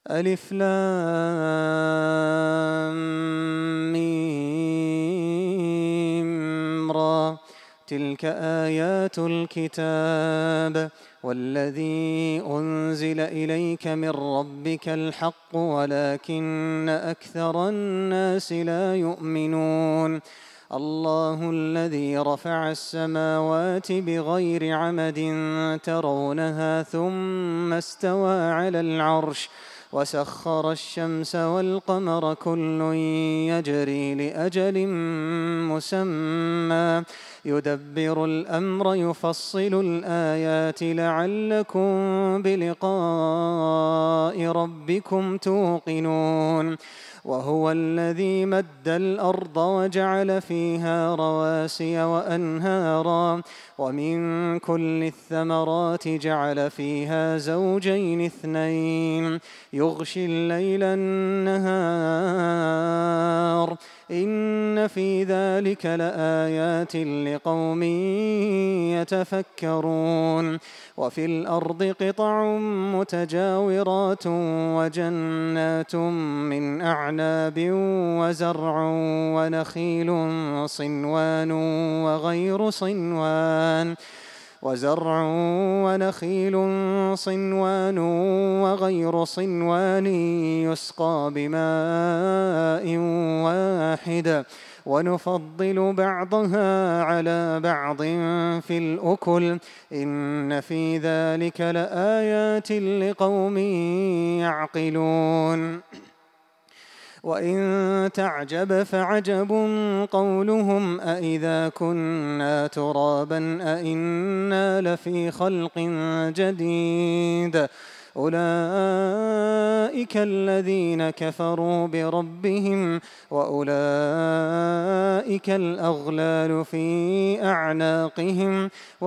ألف لام ميم را. تلك آيات الكتاب والذي أنزل إليك من ربك الحق ولكن أكثر الناس لا يؤمنون. الله الذي رفع السماوات بغير عمد ترونها ثم استوى على العرش وسخر الشمس والقمر كل يجري لأجل مسمى يدبر الأمر يفصل الآيات لعلكم بلقاء ربكم توقنون. وهو الذي مد الأرض وجعل فيها رواسي وأنهارا ومن كل الثمرات جعل فيها زوجين اثنين يغشي الليل النهار إن في ذلك لآيات لقوم يتفكرون. وفي الأرض قطع متجاورات وجنات من أعناب وزرع ونخيل صنوان وغير صنوان يسقى بماء واحد ونفضل بعضها على بعض في الأكل إن في ذلك لآيات لقوم يعقلون. وإن تعجب فعجب قولهم أإذا كنا ترابا أإنا لفي خلق جديد أولئك الذين كفروا بربهم وأولئك الأغلال في أعناقهم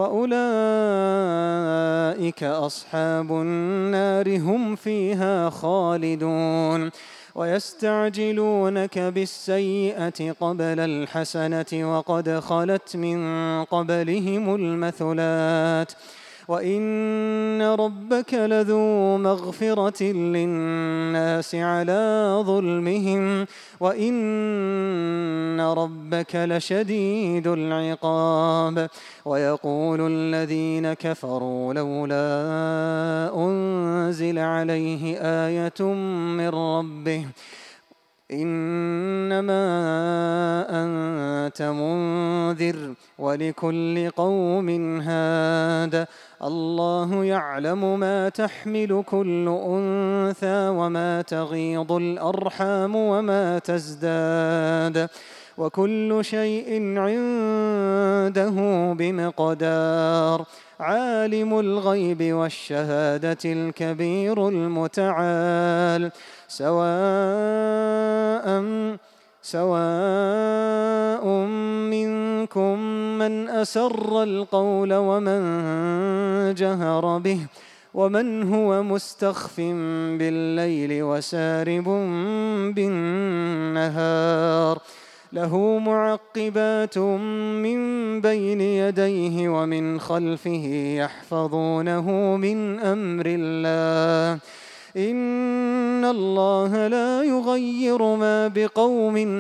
وأولئك أصحاب النار هم فيها خالدون. ويستعجلونك بالسيئة قبل الحسنة وقد خلت من قبلهم المثلات وإن ربك لذو مغفرة للناس على ظلمهم وإن ربك لشديد العقاب. ويقول الذين كفروا لولا أنزل عليه آية من ربه إنما أنت منذر ولكل قوم هاد الله يعلم ما تحمل كل أنثى وما تغيض الأرحام وما تزداد وكل شيء عنده بمقدار. عالم الغيب والشهادة الكبير المتعال سواء منكم من أسر القول ومن جهر به ومن هو مستخف بالليل وسارب بالنهار له معقبات من بين يديه ومن خلفه يحفظونه من أمر الله إن الله لا يغير ما بقوم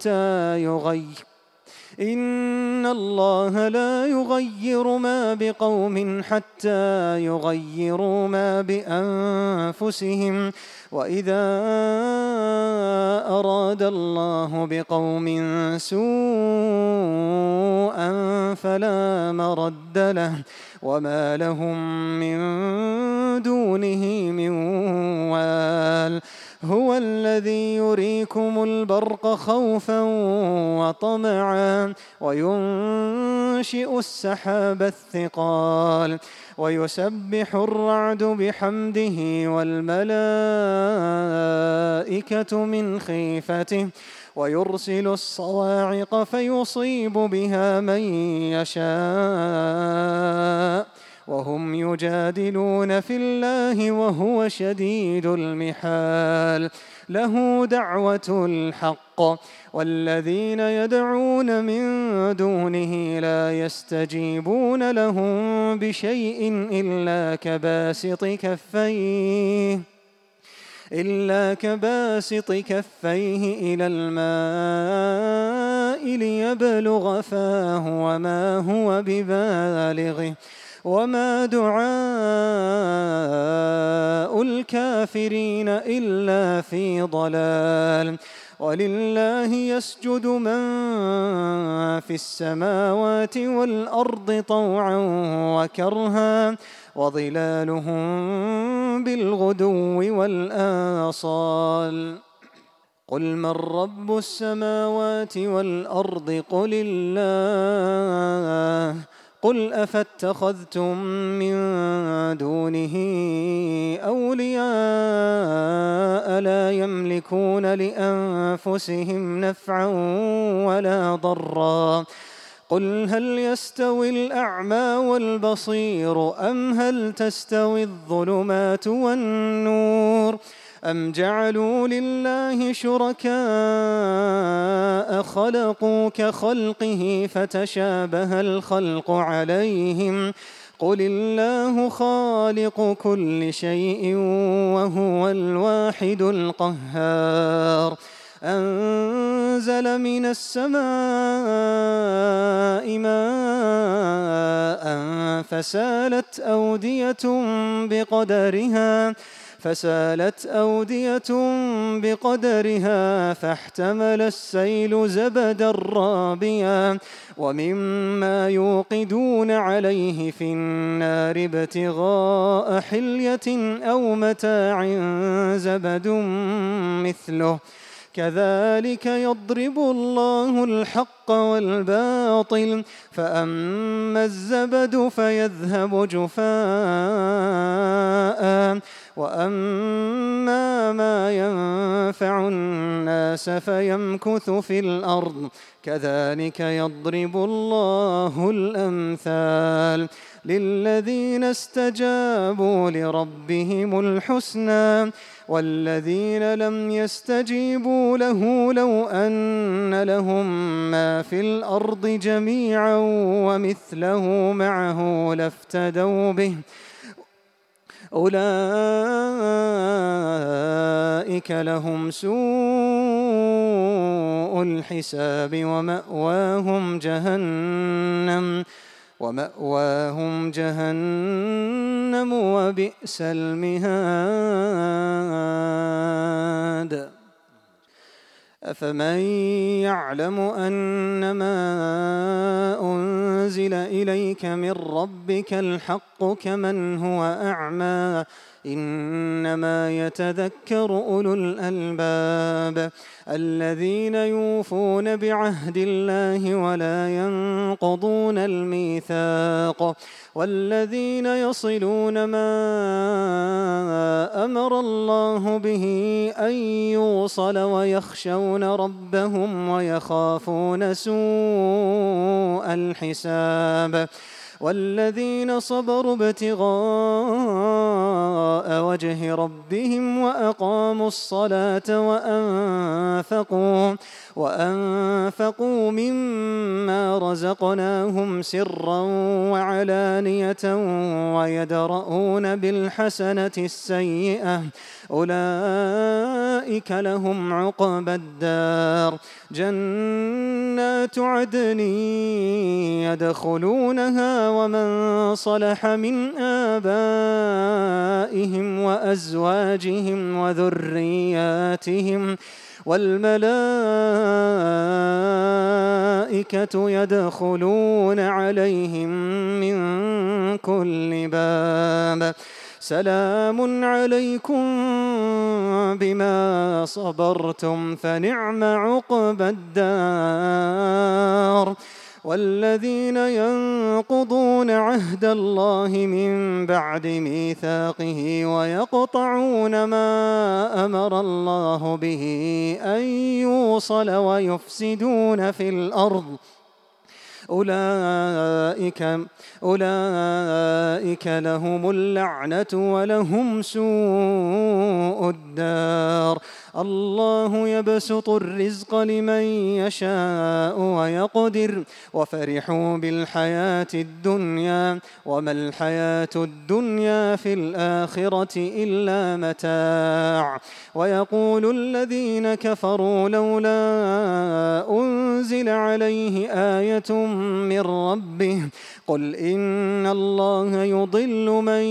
حتى يغيروا ما بأنفسهم وإذا أراد الله بقوم سوءا فلا مرد له وما لهم من دونه من وال. هو الذي يريكم البرق خوفا وطمعا وينشئ السحاب الثقال ويسبح الرعد بحمده والملائكة من خيفته ويرسل الصواعق فيصيب بها من يشاء وهم يجادلون في الله وهو شديد المحال. له دعوة الحق والذين يدعون من دونه لا يستجيبون لهم بشيء إلا كباسط كفيه إلا كباسط كفيه إلى الماء ليبلغ فاه وما هو ببالغه وما دعاء الكافرين إلا في ضلال. ولله يسجد من في السماوات والأرض طوعا وكرها وظلالهم بالغدو والآصال. قل من رب السماوات والأرض قل الله. قل أفاتخذتم من دونه أولياء لا يملكون لأنفسهم نفعا ولا ضرا. قل هل يستوي الأعمى والبصير أم هل تستوي الظلمات والنور أم جعلوا لله شركاء خلقوا كخلقه فتشابه الخلق عليهم قل الله خالق كل شيء وهو الواحد القهار. أنزل من السماء ماء فسالت أودية بقدرها فاحتمل السيل زبدا رابيا ومما يوقدون عليه في النار ابتغاء حلية أو متاع زبد مثله كذلك يضرب الله الحق والباطل فأما الزبد فيذهب جفاء وأما ما ينفع الناس فيمكث في الأرض كذلك يضرب الله الأمثال. للذين استجابوا لربهم الحسنى والذين لم يستجيبوا له لو أن لهم ما في الأرض جميعا ومثله معه لافتدوا به أولئك لهم سوء الحساب ومأواهم جهنم وبئس المهاد. أفمن يعلم أنما أنزل إليك من ربك الحق كمن هو أعمى إنما يتذكر أولو الألباب الذين يوفون بعهد الله ولا ينقضون الميثاق والذين يصلون ما أمر الله به أن يوصل ويخشون ربهم ويخافون سوء الحساب والذين صبروا ابتغاء وجه ربهم وأقاموا الصلاة وأنفقوا مما رزقناهم سرا وعلانية ويدرؤون بالحسنة السيئة أولئك لهم عقبى الدار جنات عدن يدخلونها ومن صلح من آبائهم وأزواجهم وذرياتهم والملائكة يدخلون عليهم من كل باب سلام عليكم بما صبرتم فنعم عقبى الدار. والذين ينقضون عهد الله من بعد ميثاقه ويقطعون ما أمر الله به أن يوصل ويفسدون في الأرض أولئك لهم اللعنة ولهم سوء الدار. الله يبسط الرزق لمن يشاء ويقدر وفرحوا بالحياة الدنيا وما الحياة الدنيا في الآخرة إلا متاع ويقول الذين كفروا لولا أنزل عليه آية من ربه قل إن الله يضل من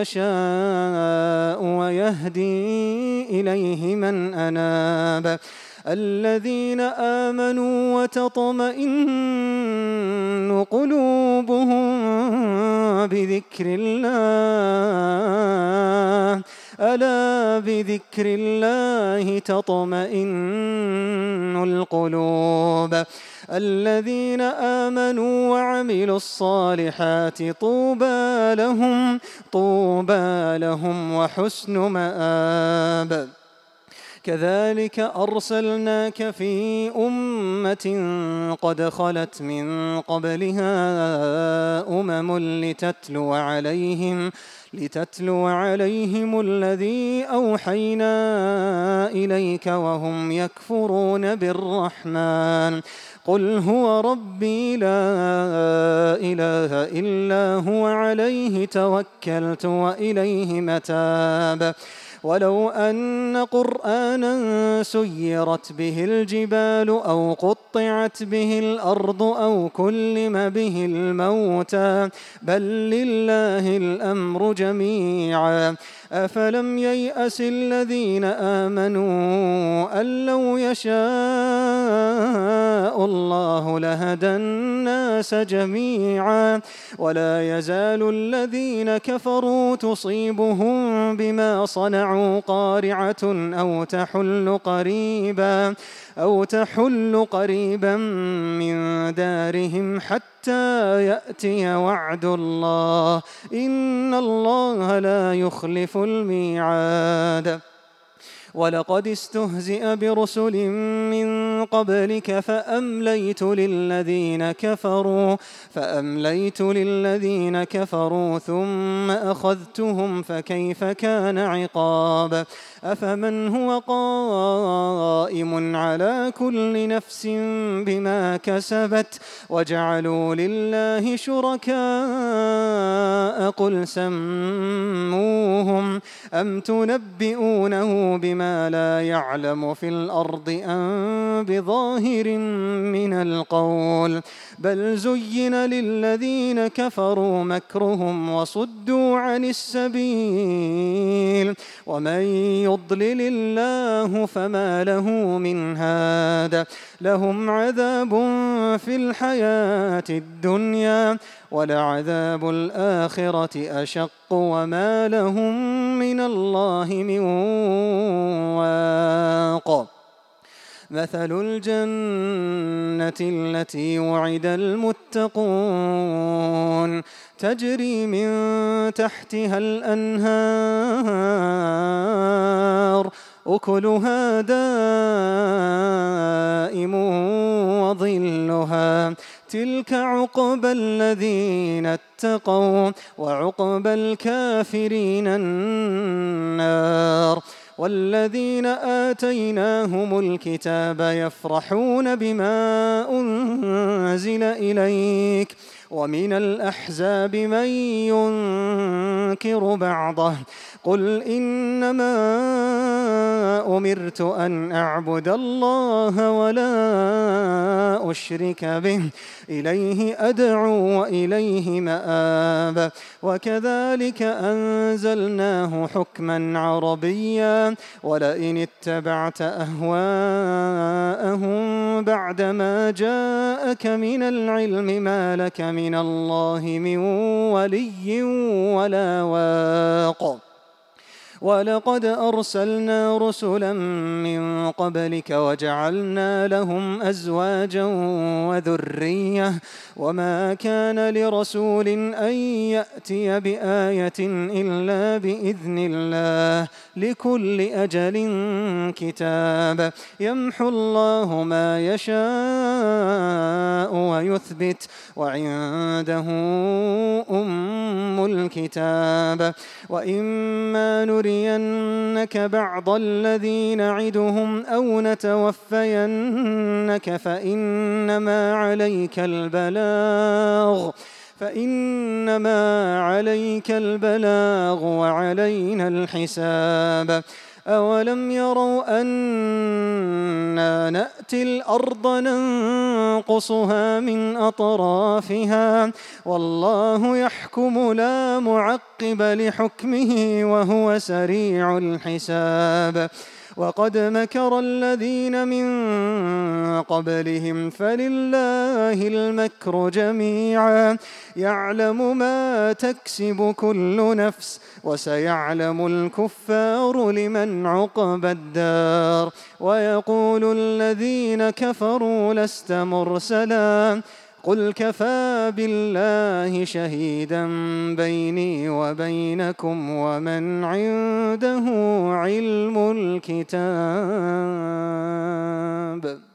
يشاء ويهدي إليه من أناب الذين آمنوا وتطمئن قلوبهم بذكر الله ألا بذكر الله تطمئن القلوب الذين آمنوا وعملوا الصالحات طوبى لهم وحسن مآب كذلك أرسلناك في أمة قد خلت من قبلها لتتلو عليهم الذي أوحينا إليك وهم يكفرون بالرحمن قل هو ربي لا إله إلا هو عليه توكلت وإليه متاب ولو أن قرآنا سيرت به الجبال أو قطعت به الأرض أو كلم به الموتى بل لله الأمر جميعا أفلم ييأس الذين آمنوا أن لو يشاء الله لهدى الناس جميعا ولا يزال الذين كفروا تصيبهم بما صنعوا قارعة أو تحل قريبا من دارهم حتى يأتي وعد الله إن الله لا يخلف الميعاد ولقد استهزئ برسل من قبلك فأمليت للذين كفروا ثم أخذتهم فكيف كان عقاب أفمن هو قائم على كل نفس بما كسبت وجعلوا لله شركاء قل سموهم أم تنبئونه بما لا يعلم في الأرض أم بظاهر من القول بل زين للذين كفروا مكرهم وصدوا عن السبيل ومن يضلل الله فما له من هاد لهم عذاب في الحياة الدنيا ولعذاب الآخرة أشق وما لهم من الله من واق مثل الجنة التي وعد المتقون تجري من تحتها الأنهار أكلها دائم وظلها تلك عقبى الذين اتقوا وعقبى الكافرين النار والذين آتيناهم الكتاب يفرحون بما أنزل إليك ومن الأحزاب من ينكر بعضه قل إنما أمرت أن أعبد الله ولا أشرك به إليه أدعو وإليه مآب وكذلك أنزلناه حكما عربيا ولئن اتبعت أهواءهم بعدما جاءك من العلم ما لك من الله من ولي ولا واق ولقد أرسلنا رسلا من قبلك وجعلنا لهم أزواجا وذرية وما كان لرسول أن يأتي بآية إلا بإذن الله لكل أجل كتاب يمحو الله ما يشاء ويثبت وعنده أم الكتاب وإما نريد نُرِيَنَّكَ بَعْضَ الَّذِي نَعِدُهُمْ أَوْ نَتَوَفَّيَنَّكَ فإنما عليك البلاغ وعلينا الحساب. أولم يروا أنا نأتي الأرض ننقصها من أطرافها والله يحكم لا معقب لحكمه وهو سريع الحساب. وقد مكر الذين من قبلهم فلله المكر جميعا يعلم ما تكسب كل نفس وسيعلم الكفار لمن عقبى الدار. ويقول الذين كفروا لست مرسلا قل كفى بالله شهيدا بيني وبينكم ومن عنده علم الكتاب.